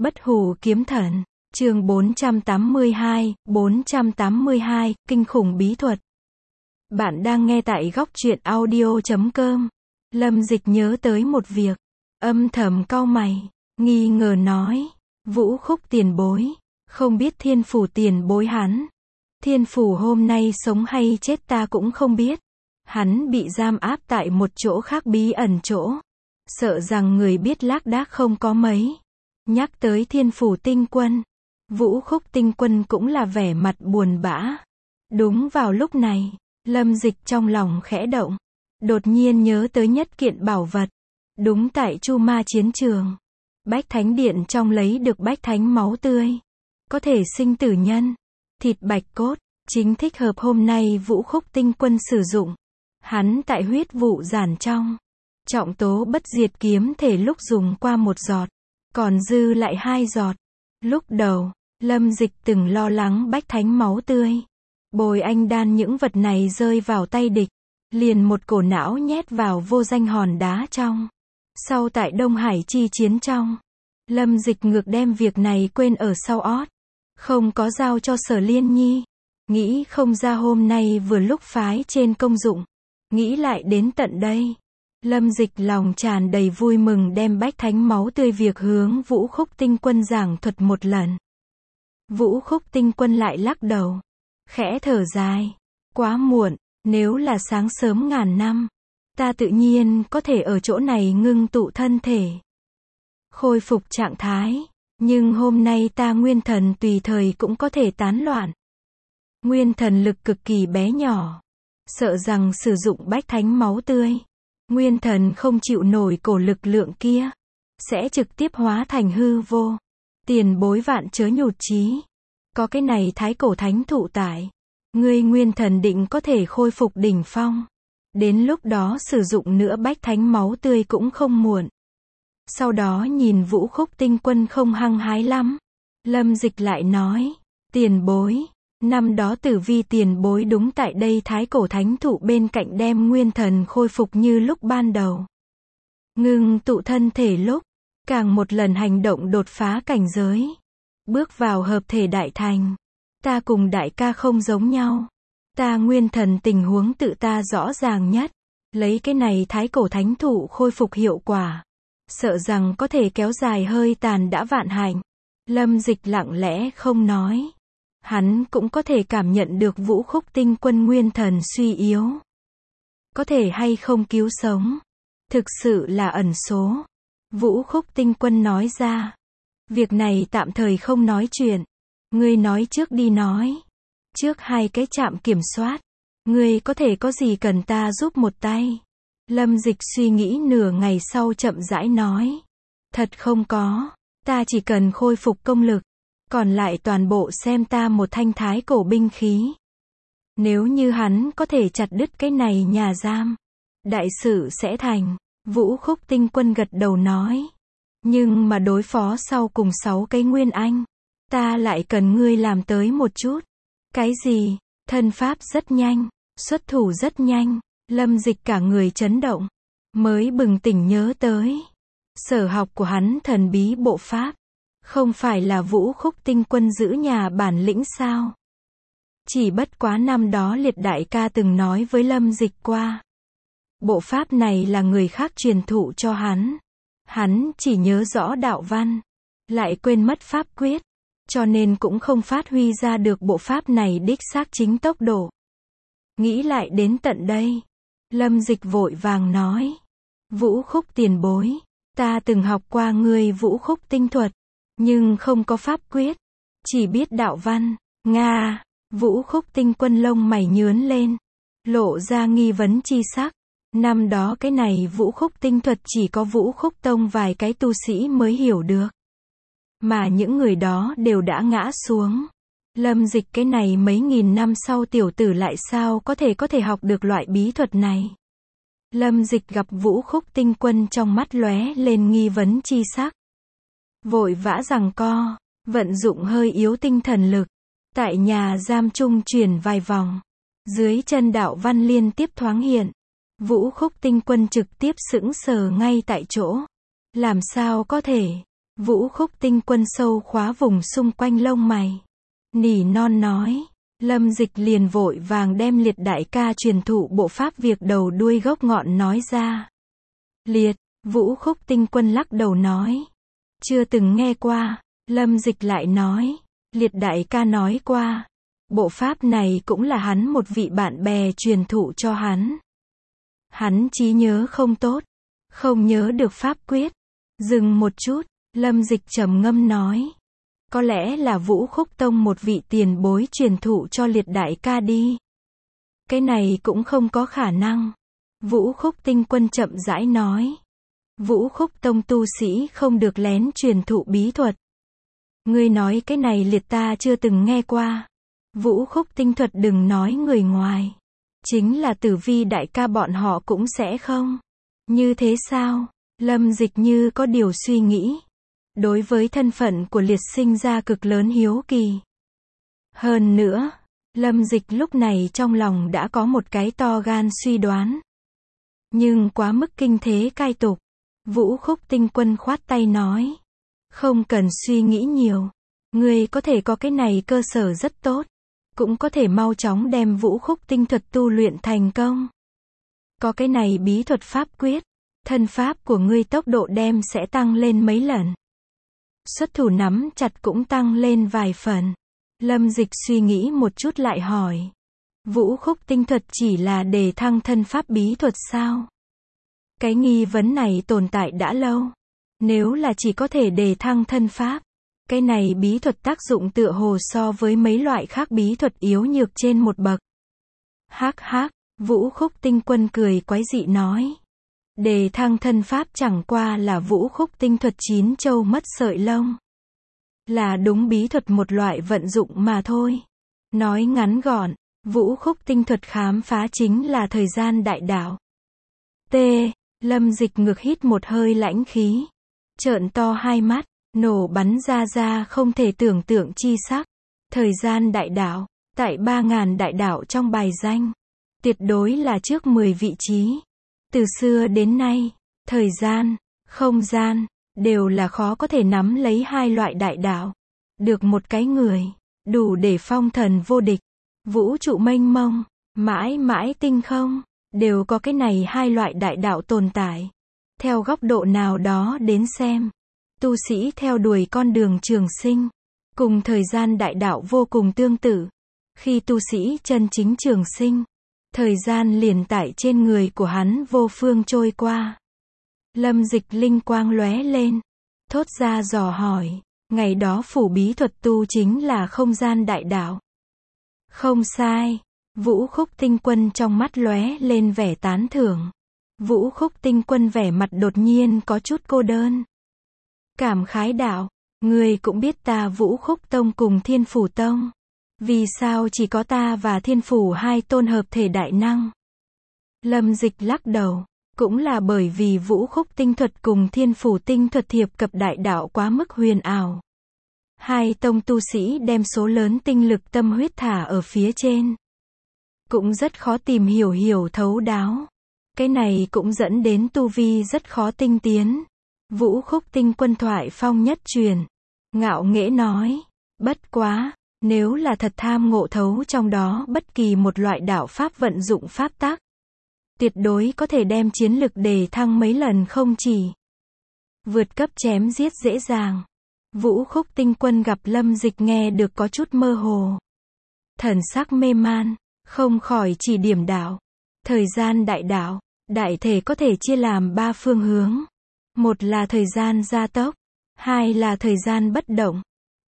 Bất hủ kiếm thần, chương 482, kinh khủng bí thuật. Bạn đang nghe tại góc truyện audio.com. Lâm Dịch nhớ tới một việc, âm thầm cau mày, nghi ngờ nói, Vũ Khúc tiền bối, không biết Thiên Phủ tiền bối hắn. Thiên Phủ hôm nay sống hay chết ta cũng không biết. Hắn bị giam áp tại một chỗ khác bí ẩn chỗ. Sợ rằng người biết lác đác không có mấy. Nhắc tới Thiên Phủ tinh quân, Vũ Khúc tinh quân cũng là vẻ mặt buồn bã. Đúng vào lúc này, Lâm Dịch trong lòng khẽ động, đột nhiên nhớ tới nhất kiện bảo vật. Đúng tại Chu Ma chiến trường, Bách Thánh Điện trong lấy được Bách Thánh máu tươi, có thể sinh tử nhân, thịt bạch cốt, chính thích hợp hôm nay Vũ Khúc tinh quân sử dụng. Hắn tại huyết vụ giản trong, trọng tố bất diệt kiếm thể lúc dùng qua một giọt, còn dư lại 2 giọt. Lúc đầu, Lâm Dịch từng lo lắng Bách Thánh máu tươi, Bồi Anh đan những vật này rơi vào tay địch, liền một cổ não nhét vào vô danh hòn đá trong. Sau tại Đông Hải chi chiến trong, Lâm Dịch ngược đem việc này quên ở sau ót, không có giao cho Sở Liên Nhi. Nghĩ không ra hôm nay vừa lúc phái trên công dụng. Nghĩ lại đến tận đây, Lâm Dịch lòng tràn đầy vui mừng đem Bách Thánh máu tươi việc hướng Vũ Khúc tinh quân giảng thuật một lần. Vũ Khúc tinh quân lại lắc đầu, khẽ thở dài, quá muộn, nếu là sáng sớm ngàn năm, ta tự nhiên có thể ở chỗ này ngưng tụ thân thể, khôi phục trạng thái, nhưng hôm nay ta nguyên thần tùy thời cũng có thể tán loạn. Nguyên thần lực cực kỳ bé nhỏ, sợ rằng sử dụng Bách Thánh máu tươi, nguyên thần không chịu nổi cổ lực lượng kia, sẽ trực tiếp hóa thành hư vô. Tiền bối vạn chớ nhụt chí, có cái này thái cổ thánh thụ tại, ngươi nguyên thần định có thể khôi phục đỉnh phong. Đến lúc đó sử dụng nữa Bách Thánh máu tươi cũng không muộn. Sau đó nhìn Vũ Khúc tinh quân không hăng hái lắm, Lâm Dịch lại nói, tiền bối, năm đó Tử Vi tiền bối đúng tại đây thái cổ thánh thụ bên cạnh đem nguyên thần khôi phục như lúc ban đầu. Ngưng tụ thân thể lúc, càng một lần hành động đột phá cảnh giới, bước vào hợp thể đại thành. Ta cùng đại ca không giống nhau. Ta nguyên thần tình huống tự ta rõ ràng nhất. Lấy cái này thái cổ thánh thụ khôi phục hiệu quả, sợ rằng có thể kéo dài hơi tàn đã vạn hạnh. Lâm Dịch lặng lẽ không nói. Hắn cũng có thể cảm nhận được Vũ Khúc tinh quân nguyên thần suy yếu. Có thể hay không cứu sống, thực sự là ẩn số. Vũ Khúc tinh quân nói ra, việc này tạm thời không nói chuyện. Ngươi nói trước đi nói. Trước 2 cái trạm kiểm soát, ngươi có thể có gì cần ta giúp một tay? Lâm Dịch suy nghĩ nửa ngày sau chậm rãi nói. Thật không có, ta chỉ cần khôi phục công lực, còn lại toàn bộ xem ta một thanh thái cổ binh khí. Nếu như hắn có thể chặt đứt cái này nhà giam, đại sự sẽ thành. Vũ Khúc tinh quân gật đầu nói. Nhưng mà đối phó sau cùng 6 cái nguyên anh, ta lại cần ngươi làm tới một chút. Cái gì? Thân pháp rất nhanh, xuất thủ rất nhanh. Lâm Dịch cả người chấn động, mới bừng tỉnh nhớ tới sở học của hắn thần bí bộ pháp, không phải là Vũ Khúc tinh quân giữ nhà bản lĩnh sao? Chỉ bất quá năm đó Liệt đại ca từng nói với Lâm Dịch qua, bộ pháp này là người khác truyền thụ cho hắn. Hắn chỉ nhớ rõ đạo văn, lại quên mất pháp quyết, cho nên cũng không phát huy ra được bộ pháp này đích xác chính tốc độ. Nghĩ lại đến tận đây, Lâm Dịch vội vàng nói, Vũ Khúc tiền bối, ta từng học qua ngươi Vũ Khúc tinh thuật, nhưng không có pháp quyết, chỉ biết đạo văn. Nga. Vũ Khúc tinh quân lông mày nhướn lên, lộ ra nghi vấn chi sắc. Năm đó cái này Vũ Khúc tinh thuật chỉ có Vũ Khúc tông vài cái tu sĩ mới hiểu được, mà những người đó đều đã ngã xuống. Lâm Dịch cái này mấy nghìn năm sau tiểu tử lại sao có thể học được loại bí thuật này? Lâm Dịch gặp Vũ Khúc tinh quân trong mắt lóe lên nghi vấn chi sắc, vội vã giằng co, vận dụng hơi yếu tinh thần lực, tại nhà giam trung chuyển vài vòng, dưới chân đạo văn liên tiếp thoáng hiện. Vũ Khúc tinh quân trực tiếp sững sờ ngay tại chỗ. Làm sao có thể? Vũ Khúc Tinh Quân sâu khóa vùng xung quanh lông mày. Nỉ non nói. Lâm Dịch liền vội vàng đem Liệt đại ca truyền thụ bộ pháp việc đầu đuôi gốc ngọn nói ra. Liệt, Vũ Khúc Tinh Quân lắc đầu nói. Chưa từng nghe qua. Lâm Dịch lại nói. Liệt đại ca nói qua. Bộ pháp này cũng là hắn một vị bạn bè truyền thụ cho hắn. Hắn trí nhớ không tốt. Không nhớ được pháp quyết. Dừng một chút, Lâm Dịch trầm ngâm nói. Có lẽ là Vũ Khúc Tông một vị tiền bối truyền thụ cho Liệt đại ca đi. Cái này cũng không có khả năng. Vũ Khúc Tinh Quân chậm rãi nói. Vũ Khúc Tông tu sĩ không được lén truyền thụ bí thuật. Ngươi nói cái này Liệt ta chưa từng nghe qua. Vũ Khúc Tinh thuật đừng nói người ngoài. Chính là Tử Vi đại ca bọn họ cũng sẽ không. Như thế sao? Lâm Dịch như có điều suy nghĩ. Đối với thân phận của Liệt sinh ra cực lớn hiếu kỳ. Hơn nữa, Lâm Dịch lúc này trong lòng đã có một cái to gan suy đoán. Nhưng quá mức kinh thế cai tục. Vũ Khúc Tinh Quân khoát tay nói. Không cần suy nghĩ nhiều. Ngươi có thể có cái này cơ sở rất tốt. Cũng có thể mau chóng đem Vũ Khúc Tinh thuật tu luyện thành công. Có cái này bí thuật pháp quyết. Thân pháp của ngươi tốc độ đem sẽ tăng lên mấy lần. Xuất thủ nắm chặt cũng tăng lên vài phần. Lâm Dịch suy nghĩ một chút lại hỏi. Vũ Khúc Tinh thuật chỉ là đề thăng thân pháp bí thuật sao? Cái nghi vấn này tồn tại đã lâu. Nếu là chỉ có thể đề thăng thân pháp, cái này bí thuật tác dụng tựa hồ so với mấy loại khác bí thuật yếu nhược trên một bậc. Hắc hắc, Vũ Khúc Tinh Quân cười quái dị nói. Đề thăng thân pháp chẳng qua là Vũ Khúc Tinh thuật 9 châu mất sợi lông. Là đúng bí thuật một loại vận dụng mà thôi. Nói ngắn gọn, Vũ Khúc Tinh thuật khám phá chính là thời gian đại đạo. T. Lâm Dịch ngược hít một hơi lãnh khí. Trợn to hai mắt, nổ bắn ra không thể tưởng tượng chi sắc. Thời gian đại đạo, tại 3.000 đại đạo trong bài danh. Tuyệt đối là trước 10 vị trí. Từ xưa đến nay, thời gian, không gian, đều là khó có thể nắm lấy hai loại đại đạo. Được một cái người, đủ để phong thần vô địch. Vũ trụ mênh mông, mãi mãi tinh không, đều có cái này hai loại đại đạo tồn tại. Theo góc độ nào đó đến xem, tu sĩ theo đuổi con đường trường sinh, cùng thời gian đại đạo vô cùng tương tự. Khi tu sĩ chân chính trường sinh, thời gian liền tại trên người của hắn vô phương trôi qua. Lâm Dịch linh quang lóe lên, thốt ra dò hỏi, ngày đó phủ bí thuật tu chính là không gian đại đạo. Không sai, Vũ Khúc Tinh Quân trong mắt lóe lên vẻ tán thưởng. Vũ Khúc Tinh Quân vẻ mặt đột nhiên có chút cô đơn. Cảm khái đạo, người cũng biết ta Vũ Khúc Tông cùng Thiên Phủ Tông. Vì sao chỉ có ta và Thiên Phủ hai tôn hợp thể đại năng? Lâm Dịch lắc đầu, cũng là bởi vì Vũ Khúc Tinh thuật cùng Thiên Phủ Tinh thuật thiệp cập đại đạo quá mức huyền ảo. Hai tông tu sĩ đem số lớn tinh lực tâm huyết thả ở phía trên. Cũng rất khó tìm hiểu thấu đáo. Cái này cũng dẫn đến tu vi rất khó tinh tiến. Vũ Khúc Tinh Quân thoại phong nhất truyền. Ngạo nghễ nói, bất quá, nếu là thật tham ngộ thấu trong đó bất kỳ một loại đạo pháp vận dụng pháp tắc, tuyệt đối có thể đem chiến lực đề thăng mấy lần không chỉ. Vượt cấp chém giết dễ dàng. Vũ Khúc Tinh Quân gặp Lâm Dịch nghe được có chút mơ hồ. Thần sắc mê man, không khỏi chỉ điểm đạo. Thời gian đại đạo, đại thể có thể chia làm 3 phương hướng. Một là thời gian gia tốc, 2 là thời gian bất động,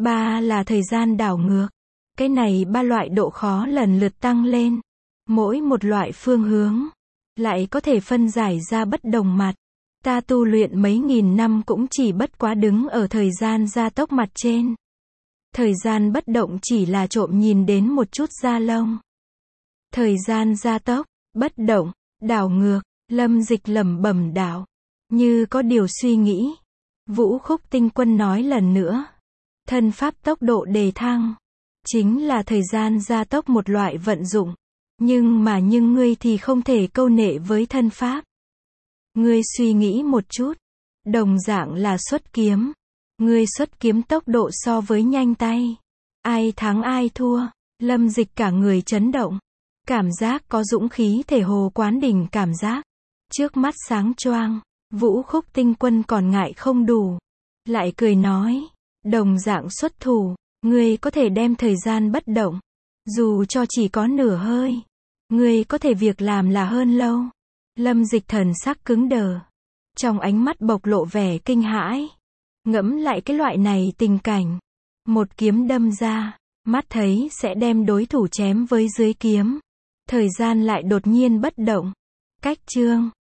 3 là thời gian đảo ngược. Cái này 3 loại độ khó lần lượt tăng lên. Mỗi một loại phương hướng lại có thể phân giải ra bất đồng mặt. Ta tu luyện mấy nghìn năm cũng chỉ bất quá đứng ở thời gian gia tốc mặt trên. Thời gian bất động chỉ là trộm nhìn đến một chút da lông. Thời gian gia tốc, bất động, đảo ngược, Lâm Dịch lẩm bẩm đạo, như có điều suy nghĩ. Vũ Khúc Tinh Quân nói lần nữa, thân pháp tốc độ đề thăng, chính là thời gian gia tốc một loại vận dụng. Nhưng ngươi thì không thể câu nệ với thân pháp. Ngươi suy nghĩ một chút, đồng dạng là xuất kiếm. Ngươi xuất kiếm tốc độ so với nhanh tay. Ai thắng ai thua? Lâm Dịch cả người chấn động. Cảm giác có dũng khí thể hồ quán đỉnh cảm giác. Trước mắt sáng choang. Vũ Khúc Tinh Quân còn ngại không đủ. Lại cười nói. Đồng dạng xuất thủ. Ngươi có thể đem thời gian bất động. Dù cho chỉ có nửa hơi. Ngươi có thể việc làm là hơn lâu. Lâm Dịch thần sắc cứng đờ. Trong ánh mắt bộc lộ vẻ kinh hãi. Ngẫm lại cái loại này tình cảnh. Một kiếm đâm ra. Mắt thấy sẽ đem đối thủ chém với dưới kiếm. Thời gian lại đột nhiên bất động. Cách chương